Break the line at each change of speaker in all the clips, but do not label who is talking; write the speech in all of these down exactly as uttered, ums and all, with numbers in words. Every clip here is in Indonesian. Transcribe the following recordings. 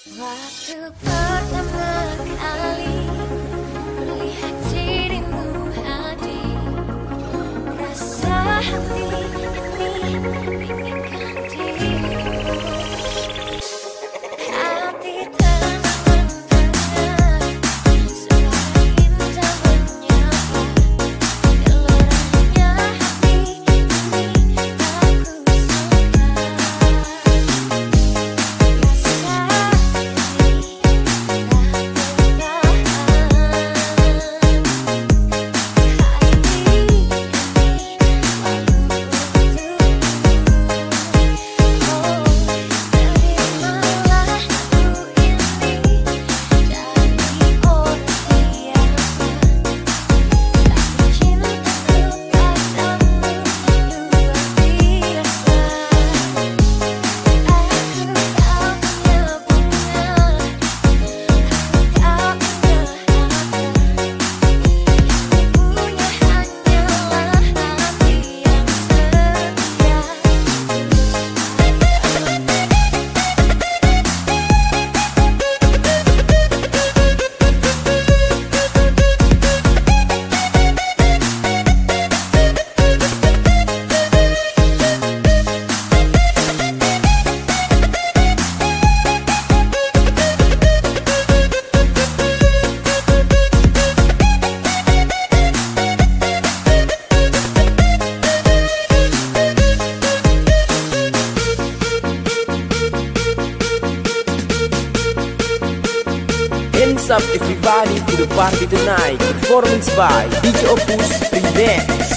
Waktu pertama kali melihat dirimu hadir, rasa hati ini inginkan dirimu. Hati termentar, suara indah menyapa, geloranya hati ini aku suka.
Hands up everybody to the party tonight. Performance by D J Opus Remix.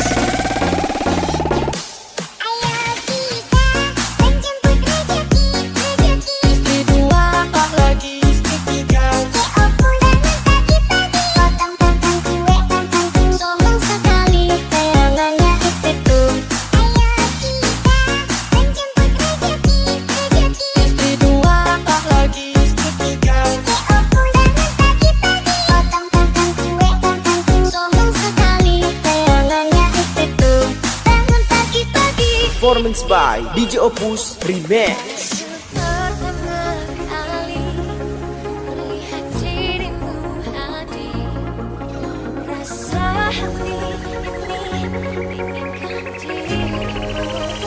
Performance by D J Opus Remix.
Pertama kali melihat dirimu hadir, rasa hati ini inginkan dirimu.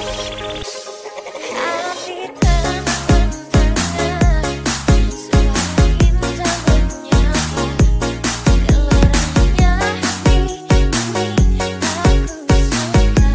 Hati termentar, suara indah menyapa, geloranya hati ini aku suka.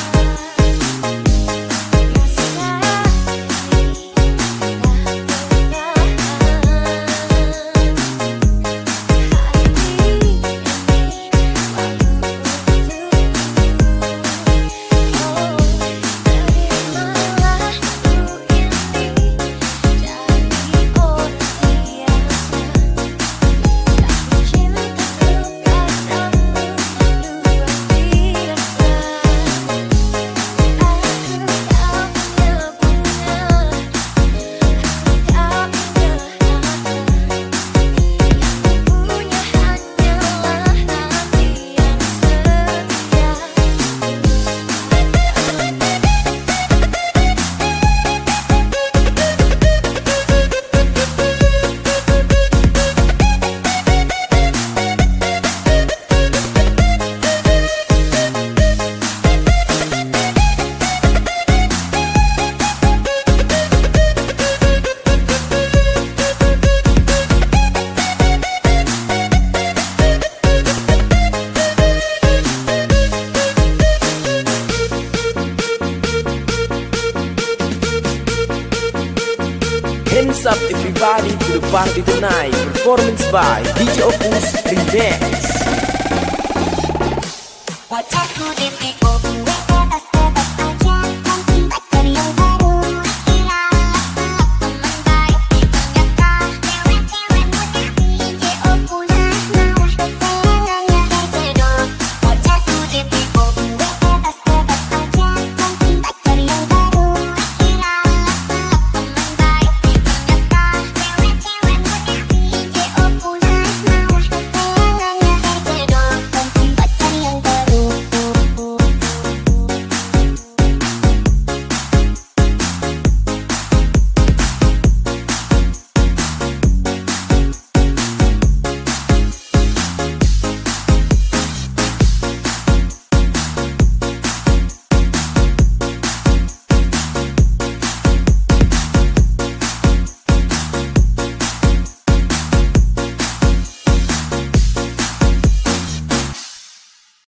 Hands up everybody to the party tonight. Performance by D J Opus Remix.
Wajahku di